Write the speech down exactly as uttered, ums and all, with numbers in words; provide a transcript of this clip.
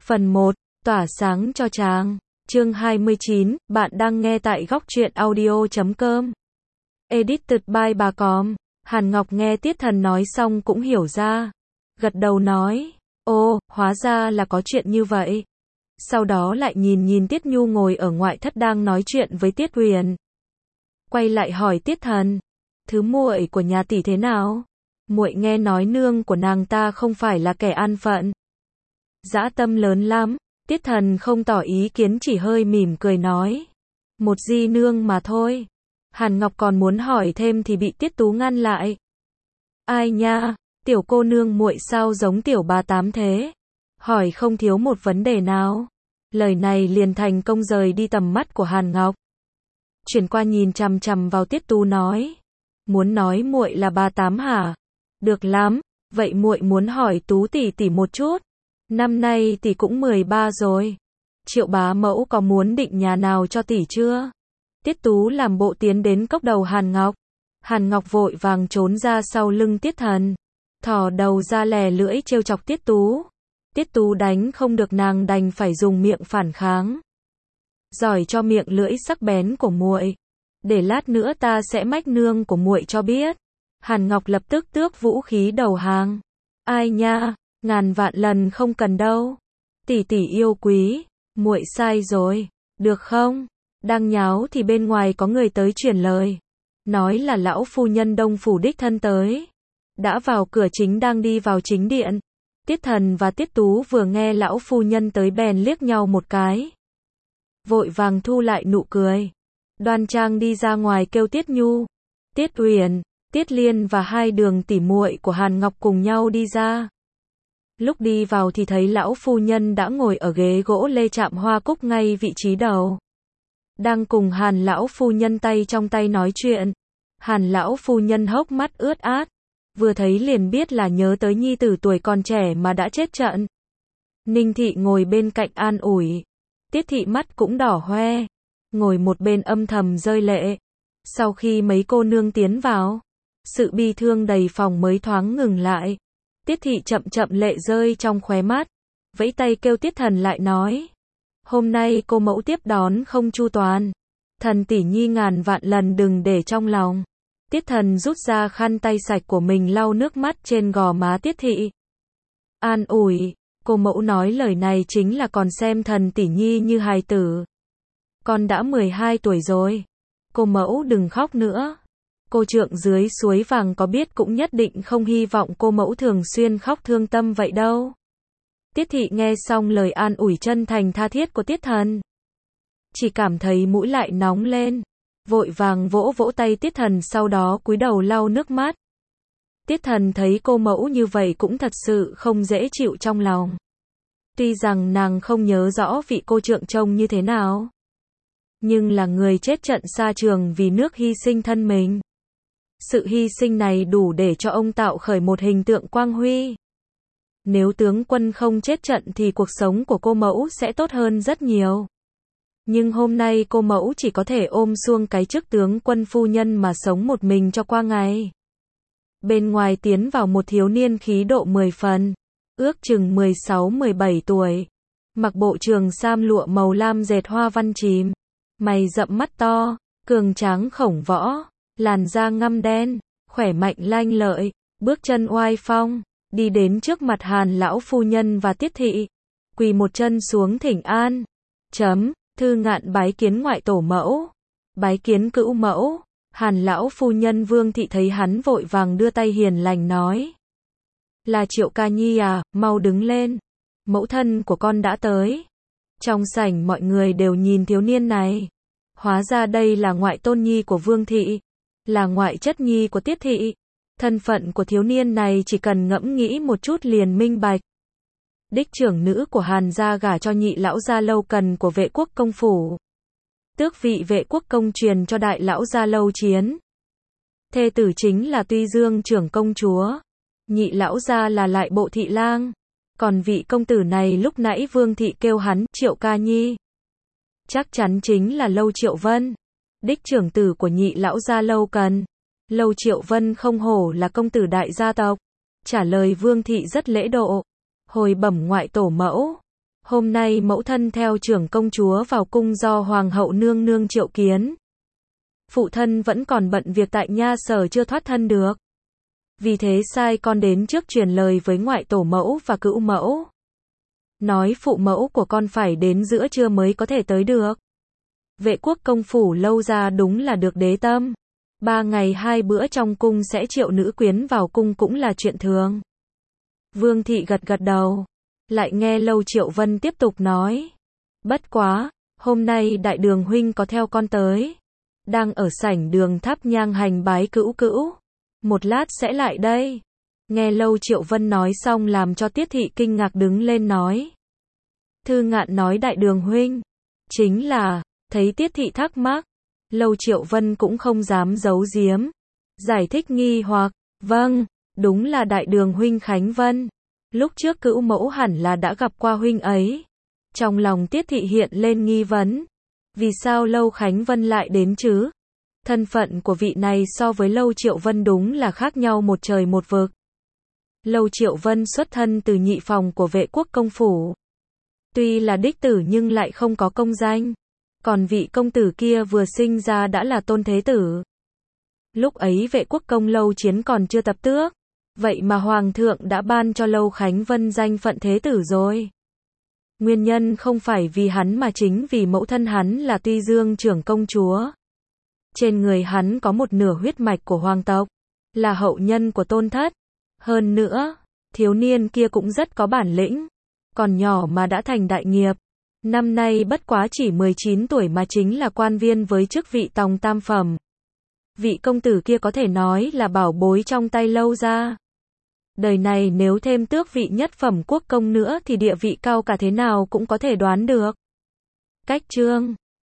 Phần một, tỏa sáng cho chàng. Chương hai mươi chín, bạn đang nghe tại góc truyện audio chấm com. Edited by bà com. Hàn Ngọc nghe Tiết Thần nói xong cũng hiểu ra. Gật đầu nói, ô, hóa ra là có chuyện như vậy. Sau đó lại nhìn nhìn Tiết Nhu ngồi ở ngoại thất đang nói chuyện với Tiết Huyền. Quay lại hỏi Tiết Thần, thứ muội của nhà tỷ thế nào? Muội nghe nói nương của nàng ta không phải là kẻ an phận. Dã tâm lớn lắm. Tiết Thần không tỏ ý kiến, chỉ hơi mỉm cười nói, một di nương mà thôi. Hàn Ngọc còn muốn hỏi thêm thì bị Tiết Tú ngăn lại. Ai nha, tiểu cô nương muội sao giống tiểu bà tám thế? Hỏi không thiếu một vấn đề nào. Lời này liền thành công rời đi tầm mắt của Hàn Ngọc. Chuyển qua nhìn chằm chằm vào Tiết Tú nói, muốn nói muội là bà tám hả? Được lắm, vậy muội muốn hỏi Tú tỷ tỷ một chút. Năm nay tỷ cũng mười ba rồi. Triệu bá mẫu có muốn định nhà nào cho tỷ chưa? Tiết Tú làm bộ tiến đến cốc đầu Hàn Ngọc. Hàn Ngọc vội vàng trốn ra sau lưng Tiết Thần. Thò đầu ra lè lưỡi trêu chọc Tiết Tú. Tiết Tú đánh không được nàng đành phải dùng miệng phản kháng. Giỏi cho miệng lưỡi sắc bén của muội. Để lát nữa ta sẽ mách nương của muội cho biết. Hàn Ngọc lập tức tước vũ khí đầu hàng. Ai nha, ngàn vạn lần không cần đâu. Tỷ tỷ yêu quý, muội sai rồi, được không? Đang nháo thì bên ngoài có người tới truyền lời. Nói là lão phu nhân Đông phủ đích thân tới. Đã vào cửa chính đang đi vào chính điện. Tiết Thần và Tiết Tú vừa nghe lão phu nhân tới bèn liếc nhau một cái. Vội vàng thu lại nụ cười. Đoan trang đi ra ngoài kêu Tiết Nhu, Tiết Uyển, Tiết Liên và hai đường tỉ muội của Hàn Ngọc cùng nhau đi ra. Lúc đi vào thì thấy lão phu nhân đã ngồi ở ghế gỗ lê chạm hoa cúc ngay vị trí đầu. Đang cùng Hàn lão phu nhân tay trong tay nói chuyện. Hàn lão phu nhân hốc mắt ướt át. Vừa thấy liền biết là nhớ tới nhi tử tuổi còn trẻ mà đã chết trận. Ninh Thị ngồi bên cạnh an ủi. Tiết Thị mắt cũng đỏ hoe. Ngồi một bên âm thầm rơi lệ. Sau khi mấy cô nương tiến vào, sự bi thương đầy phòng mới thoáng ngừng lại. Tiết Thị chậm chậm lệ rơi trong khóe mắt. Vẫy tay kêu Tiết Thần lại nói, hôm nay cô mẫu tiếp đón không chu toàn. Thần tỷ nhi ngàn vạn lần đừng để trong lòng. Tiết Thần rút ra khăn tay sạch của mình lau nước mắt trên gò má Tiết Thị. An ủi, cô mẫu nói lời này chính là còn xem thần tỷ nhi như hài tử. Con đã mười hai tuổi rồi. Cô mẫu đừng khóc nữa. Cô trượng dưới suối vàng có biết cũng nhất định không hy vọng cô mẫu thường xuyên khóc thương tâm vậy đâu. Tiết Thị nghe xong lời an ủi chân thành tha thiết của Tiết Thần, chỉ cảm thấy mũi lại nóng lên. Vội vàng vỗ vỗ tay Tiết Thần, sau đó cúi đầu lau nước mắt. Tiết Thần thấy cô mẫu như vậy cũng thật sự không dễ chịu trong lòng. Tuy rằng nàng không nhớ rõ vị cô trượng trông như thế nào, nhưng là người chết trận xa trường vì nước hy sinh thân mình. Sự hy sinh này đủ để cho ông tạo khởi một hình tượng quang huy. Nếu tướng quân không chết trận thì cuộc sống của cô mẫu sẽ tốt hơn rất nhiều. Nhưng hôm nay cô mẫu chỉ có thể ôm suông cái chức tướng quân phu nhân mà sống một mình cho qua ngày. Bên ngoài tiến vào một thiếu niên khí độ mười phần, ước chừng mười sáu mười bảy tuổi. Mặc bộ trường sam lụa màu lam dệt hoa văn chìm, mày rậm mắt to, cường tráng khổng võ, làn da ngăm đen, khỏe mạnh lanh lợi, bước chân oai phong, đi đến trước mặt Hàn lão phu nhân và Tiết Thị, quỳ một chân xuống thỉnh an. Chấm, thư ngạn bái kiến ngoại tổ mẫu, bái kiến cữu mẫu. Hàn lão phu nhân Vương Thị thấy hắn vội vàng đưa tay hiền lành nói, là Triệu ca nhi à, mau đứng lên, mẫu thân của con đã tới. Trong sảnh mọi người đều nhìn thiếu niên này. Hóa ra đây là ngoại tôn nhi của Vương Thị, là ngoại chất nhi của Tiết Thị. Thân phận của thiếu niên này chỉ cần ngẫm nghĩ một chút liền minh bạch. Đích trưởng nữ của Hàn gia gả cho nhị lão gia Lâu Cần của Vệ quốc công phủ. Tước vị Vệ quốc công truyền cho đại lão gia Lâu Chiến. Thê tử chính là Tuy Dương trưởng công chúa. Nhị lão gia là Lại Bộ thị lang. Còn vị công tử này lúc nãy Vương Thị kêu hắn Triệu ca nhi, chắc chắn chính là Lâu Triệu Vân, đích trưởng tử của nhị lão gia Lâu Cần. Lâu Triệu Vân không hổ là công tử đại gia tộc. Trả lời Vương Thị rất lễ độ. Hồi bẩm ngoại tổ mẫu, Hôm nay mẫu thân theo trưởng công chúa vào cung do hoàng hậu nương nương triệu kiến. Phụ thân vẫn còn bận việc tại nha sở chưa thoát thân được. Vì thế sai con đến trước truyền lời với ngoại tổ mẫu và cữu mẫu. Nói phụ mẫu của con phải đến giữa trưa mới có thể tới được. Vệ quốc công phủ lâu ra đúng là được đế tâm. Ba ngày hai bữa trong cung sẽ triệu nữ quyến vào cung cũng là chuyện thường. Vương thị gật gật đầu. Lại nghe Lâu Triệu Vân tiếp tục nói. Bất quá, hôm nay đại đường huynh có theo con tới. Đang ở sảnh đường thắp nhang hành bái cữu cữu. Một lát sẽ lại đây. Nghe Lâu Triệu Vân nói xong làm cho Tiết thị kinh ngạc đứng lên nói. Thư Ngạn nói đại đường huynh. Chính là, thấy Tiết thị thắc mắc. Lâu Triệu Vân cũng không dám giấu giếm. Giải thích nghi hoặc, vâng, đúng là đại đường huynh Khánh Vân. Lúc trước cữu mẫu hẳn là đã gặp qua huynh ấy. Trong lòng Tiết thị hiện lên nghi vấn. Vì sao Lâu Khánh Vân lại đến chứ? Thân phận của vị này so với Lâu Triệu Vân đúng là khác nhau một trời một vực. Lâu Triệu Vân xuất thân từ nhị phòng của vệ quốc công phủ. Tuy là đích tử nhưng lại không có công danh. Còn vị công tử kia vừa sinh ra đã là tôn thế tử. Lúc ấy vệ quốc công Lâu Chiến còn chưa tập tước. Vậy mà Hoàng thượng đã ban cho Lâu Khánh Vân danh phận thế tử rồi. Nguyên nhân không phải vì hắn mà chính vì mẫu thân hắn là Tuy Dương trưởng công chúa. Trên người hắn có một nửa huyết mạch của hoàng tộc, là hậu nhân của tôn thất. Hơn nữa, thiếu niên kia cũng rất có bản lĩnh. Còn nhỏ mà đã thành đại nghiệp. Năm nay bất quá chỉ mười chín tuổi mà chính là quan viên với chức vị tòng tam phẩm. Vị công tử kia có thể nói là bảo bối trong tay Lâu gia. Đời này nếu thêm tước vị nhất phẩm quốc công nữa thì địa vị cao cả thế nào cũng có thể đoán được. Cách chương